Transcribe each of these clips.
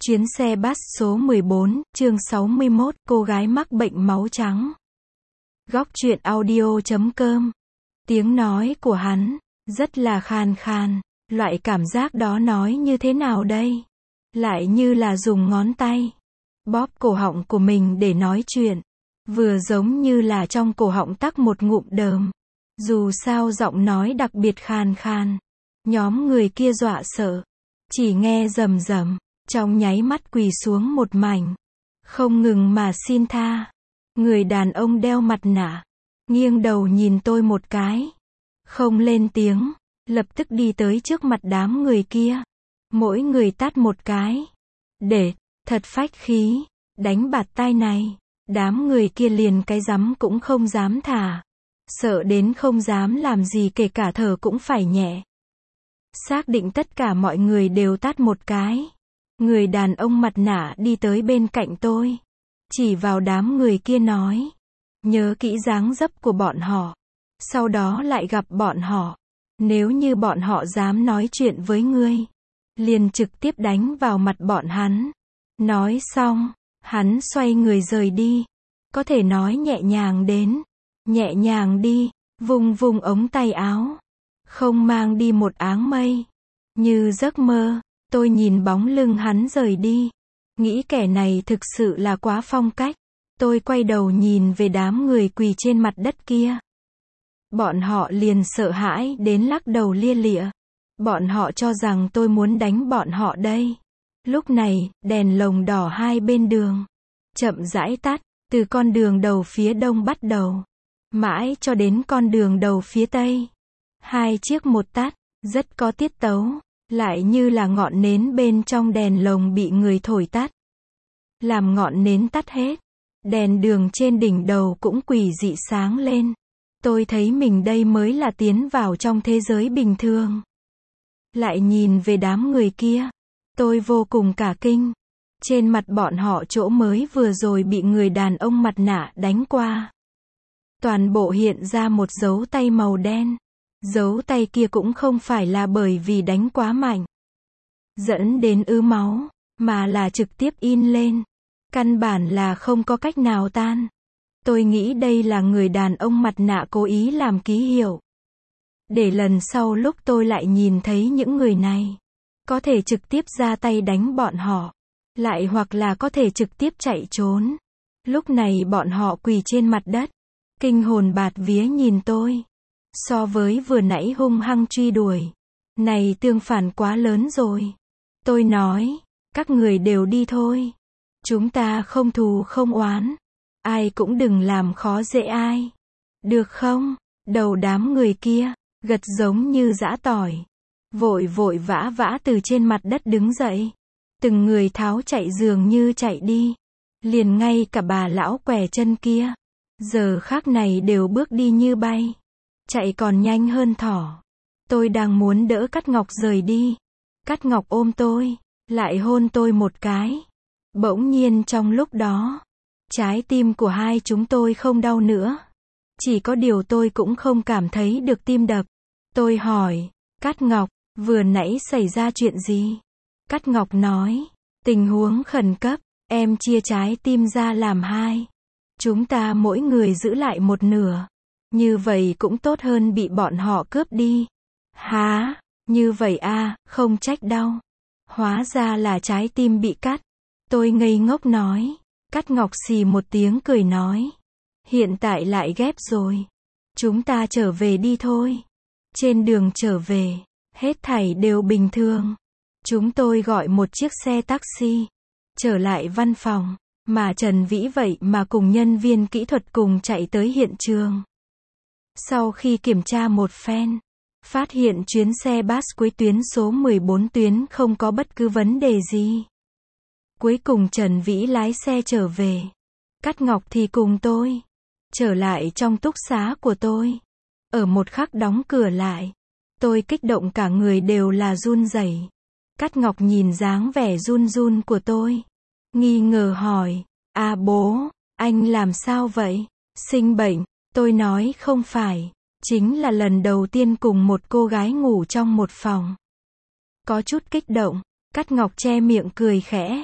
Chuyến xe bus số 14, chương 61, cô gái mắc bệnh máu trắng. Góc truyện audio.com. Tiếng nói của hắn rất là khàn khàn, loại cảm giác đó nói như thế nào đây? Lại như là dùng ngón tay bóp cổ họng của mình để nói chuyện, vừa giống như là trong cổ họng tắc một ngụm đờm. Dù sao giọng nói đặc biệt khàn khàn, nhóm người kia dọa sợ, chỉ nghe rầm rầm, trong nháy mắt quỳ xuống một mảnh, không ngừng mà xin tha. Người đàn ông đeo mặt nạ nghiêng đầu nhìn tôi một cái, không lên tiếng, lập tức đi tới trước mặt đám người kia, mỗi người tát một cái. Để thật phách khí, đánh bạt tai này. Đám người kia liền cái rắm cũng không dám thả, sợ đến không dám làm gì, kể cả thở cũng phải nhẹ. Xác định tất cả mọi người đều tát một cái, người đàn ông mặt nạ đi tới bên cạnh tôi, chỉ vào đám người kia nói: nhớ kỹ dáng dấp của bọn họ, sau đó lại gặp bọn họ, nếu như bọn họ dám nói chuyện với ngươi, liền trực tiếp đánh vào mặt bọn hắn. Nói xong, hắn xoay người rời đi. Có thể nói nhẹ nhàng đến nhẹ nhàng đi, vung vung ống tay áo, không mang đi một áng mây. Như giấc mơ, tôi nhìn bóng lưng hắn rời đi, nghĩ kẻ này thực sự là quá phong cách. Tôi quay đầu nhìn về đám người quỳ trên mặt đất kia. Bọn họ liền sợ hãi đến lắc đầu lia lịa. Bọn họ cho rằng tôi muốn đánh bọn họ đây. Lúc này, đèn lồng đỏ hai bên đường chậm rãi tắt, từ con đường đầu phía đông bắt đầu, mãi cho đến con đường đầu phía tây. Hai chiếc một tắt, rất có tiết tấu, lại như là ngọn nến bên trong đèn lồng bị người thổi tắt. Làm ngọn nến tắt hết, đèn đường trên đỉnh đầu cũng quỷ dị sáng lên. Tôi thấy mình đây mới là tiến vào trong thế giới bình thường. Lại nhìn về đám người kia, tôi vô cùng cả kinh. Trên mặt bọn họ chỗ mới vừa rồi bị người đàn ông mặt nạ đánh qua, toàn bộ hiện ra một dấu tay màu đen. Dấu tay kia cũng không phải là bởi vì đánh quá mạnh dẫn đến ứ máu, mà là trực tiếp in lên, căn bản là không có cách nào tan. Tôi nghĩ đây là người đàn ông mặt nạ cố ý làm ký hiệu, để lần sau lúc tôi lại nhìn thấy những người này, có thể trực tiếp ra tay đánh bọn họ, lại hoặc là có thể trực tiếp chạy trốn. Lúc này bọn họ quỳ trên mặt đất, kinh hồn bạt vía nhìn tôi. So với vừa nãy hung hăng truy đuổi, này tương phản quá lớn rồi. Tôi nói, các người đều đi thôi. Chúng ta không thù không oán. Ai cũng đừng làm khó dễ ai. Được không? Đầu đám người kia gật giống như giã tỏi, vội vội vã vã từ trên mặt đất đứng dậy. Từng người tháo chạy dường như chạy đi. Liền ngay cả bà lão què chân kia, giờ khắc này đều bước đi như bay, chạy còn nhanh hơn thỏ. Tôi đang muốn đỡ Cát Ngọc rời đi. Cát Ngọc ôm tôi, lại hôn tôi một cái. Bỗng nhiên trong lúc đó, trái tim của hai chúng tôi không đau nữa. Chỉ có điều tôi cũng không cảm thấy được tim đập. Tôi hỏi, Cát Ngọc, vừa nãy xảy ra chuyện gì? Cát Ngọc nói, tình huống khẩn cấp, em chia trái tim ra làm hai. Chúng ta mỗi người giữ lại một nửa. Như vậy cũng tốt hơn bị bọn họ cướp đi. Hả? Như vậy à, không trách đau. Hóa ra là trái tim bị cắt. Tôi ngây ngốc nói. Cát Ngọc xì một tiếng cười nói. Hiện tại lại ghép rồi. Chúng ta trở về đi thôi. Trên đường trở về, hết thảy đều bình thường. Chúng tôi gọi một chiếc xe taxi, trở lại văn phòng, mà Trần Vĩ vậy mà cùng nhân viên kỹ thuật cùng chạy tới hiện trường. Sau khi kiểm tra một phen, phát hiện chuyến xe bus cuối tuyến số 14 tuyến không có bất cứ vấn đề gì. Cuối cùng Trần Vĩ lái xe trở về. Cát Ngọc thì cùng tôi trở lại trong túc xá của tôi. Ở một khắc đóng cửa lại, tôi kích động cả người đều là run rẩy. Cát Ngọc nhìn dáng vẻ run run của tôi, nghi ngờ hỏi, à bố, anh làm sao vậy? Sinh bệnh? Tôi nói không phải, chính là lần đầu tiên cùng một cô gái ngủ trong một phòng. Có chút kích động, Cát Ngọc che miệng cười khẽ.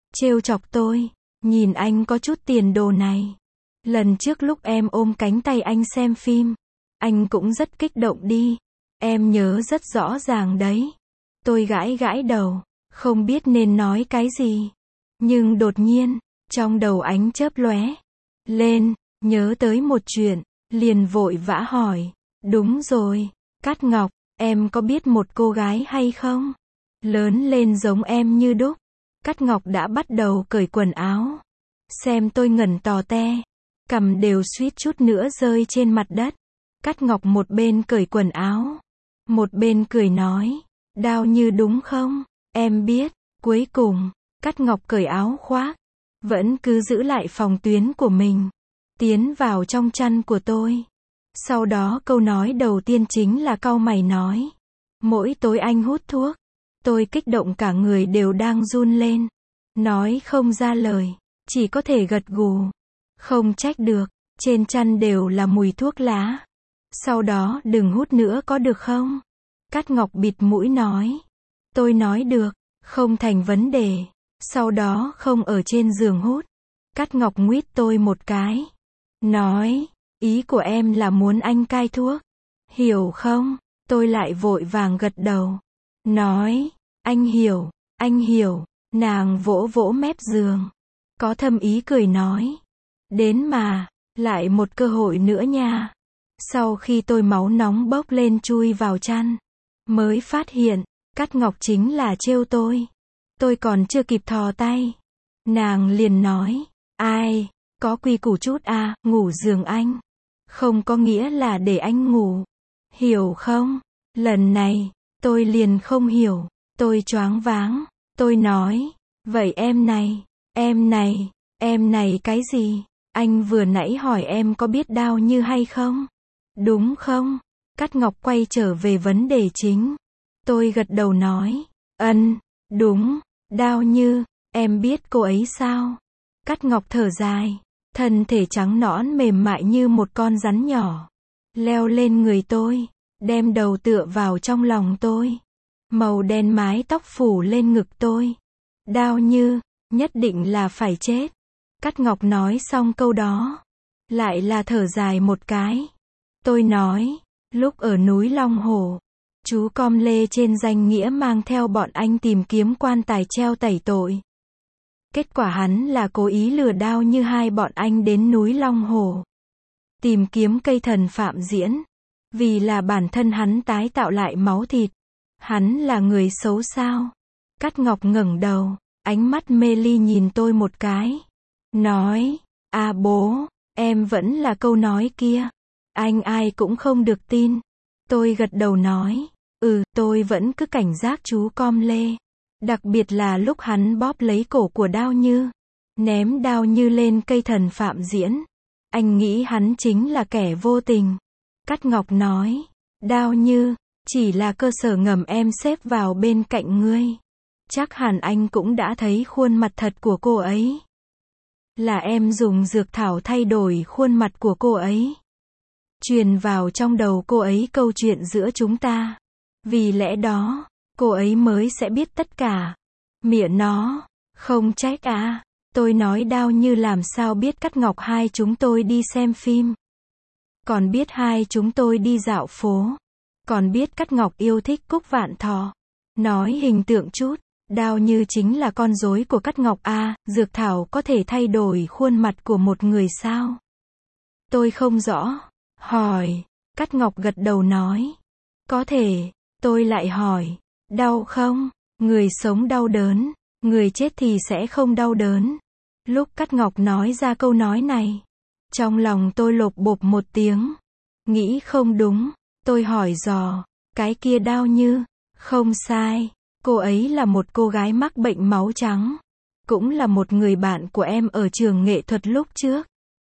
trêu chọc tôi. Nhìn anh có chút tiền đồ này. Lần trước lúc em ôm cánh tay anh xem phim, anh cũng rất kích động đi. Em nhớ rất rõ ràng đấy. Tôi gãi gãi đầu, không biết nên nói cái gì. Nhưng đột nhiên, trong đầu ánh chớp lóe lên, nhớ tới một chuyện, liền vội vã hỏi. Đúng rồi, Cát Ngọc, em có biết một cô gái hay không? Lớn lên giống em như đúc. Cát Ngọc đã bắt đầu cởi quần áo. Xem tôi ngẩn tò te, cằm đều suýt chút nữa rơi trên mặt đất. Cát Ngọc một bên cởi quần áo, một bên cười nói. Đao Như đúng không? Em biết. Cuối cùng, Cát Ngọc cởi áo khoác, vẫn cứ giữ lại phòng tuyến của mình, tiến vào trong chăn của tôi. Sau đó câu nói đầu tiên chính là cau mày nói. Mỗi tối anh hút thuốc. Tôi kích động cả người đều đang run lên. Nói không ra lời, chỉ có thể gật gù. Không trách được, trên chăn đều là mùi thuốc lá. Sau đó đừng hút nữa có được không? Cát Ngọc bịt mũi nói. Tôi nói được, không thành vấn đề. Sau đó không ở trên giường hút. Cát Ngọc nguýt tôi một cái. Nói, ý của em là muốn anh cai thuốc. Hiểu không? Tôi lại vội vàng gật đầu. Nói, anh hiểu. Nàng vỗ vỗ mép giường. Có thâm ý cười nói. Đến mà, lại một cơ hội nữa nha. Sau khi tôi máu nóng bốc lên chui vào chăn, mới phát hiện, Cát Ngọc chính là trêu tôi. Tôi còn chưa kịp thò tay. Nàng liền nói, ai, có quy củ chút à, ngủ giường anh. Không có nghĩa là để anh ngủ. Hiểu không? Lần này, tôi liền không hiểu. Tôi choáng váng. Tôi nói, vậy em này cái gì? Anh vừa nãy hỏi em có biết Đao Như hay không? Đúng không? Cát Ngọc quay trở về vấn đề chính. Tôi gật đầu nói, đúng, Đao Như, em biết cô ấy sao? Cát Ngọc thở dài, thân thể trắng nõn mềm mại như một con rắn nhỏ, leo lên người tôi, đem đầu tựa vào trong lòng tôi. Màu đen mái tóc phủ lên ngực tôi. Đao Như, nhất định là phải chết. Cát Ngọc nói xong câu đó, lại là thở dài một cái. Tôi nói, lúc ở núi Long Hồ, chú Com Lê trên danh nghĩa mang theo bọn anh tìm kiếm quan tài treo tẩy tội. Kết quả hắn là cố ý lừa Đao Như hai bọn anh đến núi Long Hồ, tìm kiếm cây thần Phạm Diễn. Vì là bản thân hắn tái tạo lại máu thịt. Hắn là người xấu sao? Cát Ngọc ngẩng đầu, ánh mắt mê ly nhìn tôi một cái. Nói, à bố, em vẫn là câu nói kia. Anh ai cũng không được tin. Tôi gật đầu nói, tôi vẫn cứ cảnh giác chú Com Lê. Đặc biệt là lúc hắn bóp lấy cổ của Đao Như, ném Đao Như lên cây thần Phạm Diễn. Anh nghĩ hắn chính là kẻ vô tình. Cát Ngọc nói, Đao Như, chỉ là cơ sở ngầm em xếp vào bên cạnh ngươi. Chắc hẳn anh cũng đã thấy khuôn mặt thật của cô ấy. Là em dùng dược thảo thay đổi khuôn mặt của cô ấy. Truyền vào trong đầu cô ấy câu chuyện giữa chúng ta. Vì lẽ đó, cô ấy mới sẽ biết tất cả. Mẹ nó, không trách à. Tôi nói Đao Như làm sao biết Cát Ngọc hai chúng tôi đi xem phim. Còn biết hai chúng tôi đi dạo phố. Còn biết Cát Ngọc yêu thích Cúc Vạn Thọ. Nói hình tượng chút, Đao Như chính là con rối của Cát Ngọc à, dược thảo có thể thay đổi khuôn mặt của một người sao? Tôi không rõ. Hỏi. Cát Ngọc gật đầu nói. Có thể. Tôi lại hỏi. Đau không? Người sống đau đớn. Người chết thì sẽ không đau đớn. Lúc Cát Ngọc nói ra câu nói này, trong lòng tôi lột bột một tiếng. Nghĩ không đúng. Tôi hỏi dò. Cái kia Đao Như. Không sai. Cô ấy là một cô gái mắc bệnh máu trắng. Cũng là một người bạn của em ở trường nghệ thuật lúc trước.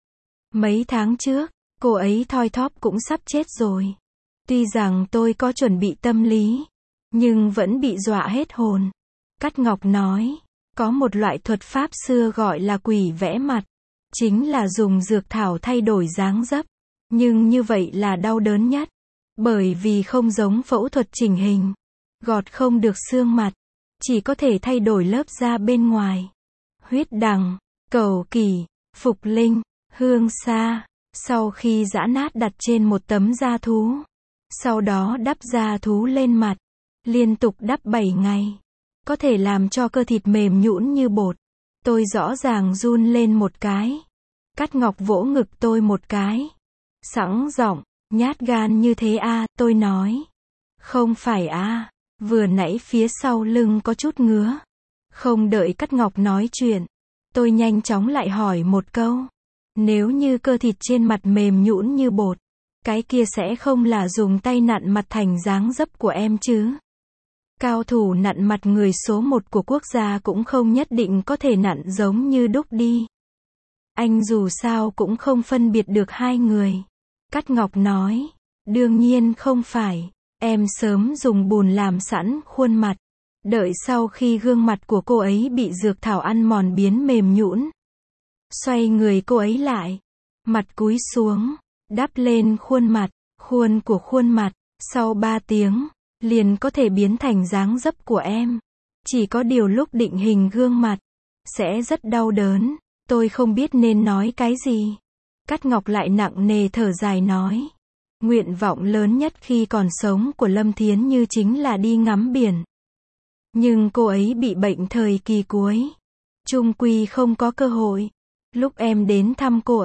Mấy tháng trước, cô ấy thoi thóp cũng sắp chết rồi. Tuy rằng tôi có chuẩn bị tâm lý, nhưng vẫn bị dọa hết hồn. Cát Ngọc nói, có một loại thuật pháp xưa gọi là quỷ vẽ mặt. Chính là dùng dược thảo thay đổi dáng dấp. Nhưng như vậy là đau đớn nhất. Bởi vì không giống phẫu thuật chỉnh hình. Gọt không được xương mặt. Chỉ có thể thay đổi lớp da bên ngoài. huyết đằng, cầu kỳ, phục linh, hương sa. Sau khi giã nát đặt trên một tấm da thú. Sau đó đắp da thú lên mặt. Liên tục đắp 7 ngày. Có thể làm cho cơ thịt mềm nhũn như bột. Tôi rõ ràng run lên một cái. Cát Ngọc vỗ ngực tôi một cái. Sẵn giọng, nhát gan như thế à, tôi nói. Không phải à, vừa nãy phía sau lưng có chút ngứa. Không đợi Cát Ngọc nói chuyện. Tôi nhanh chóng lại hỏi một câu. Nếu như cơ thịt trên mặt mềm nhũn như bột, cái kia sẽ không là dùng tay nặn mặt thành dáng dấp của em chứ? Cao thủ nặn mặt người số 1 của quốc gia cũng không nhất định có thể nặn giống như đúc đi. Anh dù sao cũng không phân biệt được hai người. Cát Ngọc nói, đương nhiên không phải, em sớm dùng bùn làm sẵn khuôn mặt. Đợi sau khi gương mặt của cô ấy bị dược thảo ăn mòn biến mềm nhũn. Xoay người cô ấy lại, mặt cúi xuống, đắp lên khuôn mặt, khuôn của khuôn mặt, sau 3 tiếng, liền có thể biến thành dáng dấp của em. Chỉ có điều lúc định hình gương mặt, sẽ rất đau đớn, tôi không biết nên nói cái gì. Cát Ngọc lại nặng nề thở dài nói. Nguyện vọng lớn nhất khi còn sống của Lâm Thiến Như chính là đi ngắm biển. Nhưng cô ấy bị bệnh thời kỳ cuối. Chung quy không có cơ hội. Lúc em đến thăm cô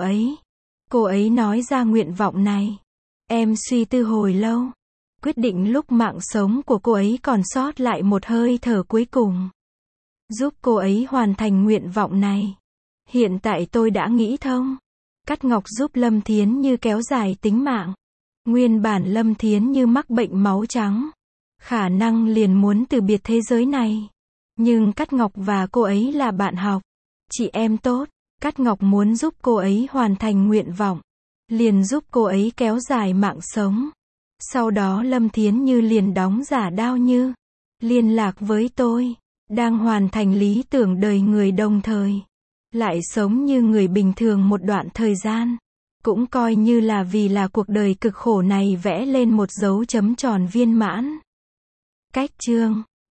ấy nói ra nguyện vọng này. Em suy tư hồi lâu. Quyết định lúc mạng sống của cô ấy còn sót lại một hơi thở cuối cùng. Giúp cô ấy hoàn thành nguyện vọng này. Hiện tại tôi đã nghĩ thông. Cát Ngọc giúp Lâm Thiến Như kéo dài tính mạng. Nguyên bản Lâm Thiến Như mắc bệnh máu trắng. Khả năng liền muốn từ biệt thế giới này. Nhưng Cát Ngọc và cô ấy là bạn học. Chị em tốt. Cát Ngọc muốn giúp cô ấy hoàn thành nguyện vọng. Liền giúp cô ấy kéo dài mạng sống. Sau đó Lâm Thiến Như liền đóng giả Đao Như. Liên lạc với tôi. Đang hoàn thành lý tưởng đời người đồng thời. Lại sống như người bình thường một đoạn thời gian. Cũng coi như là vì là cuộc đời cực khổ này vẽ lên một dấu chấm tròn viên mãn. Cách chương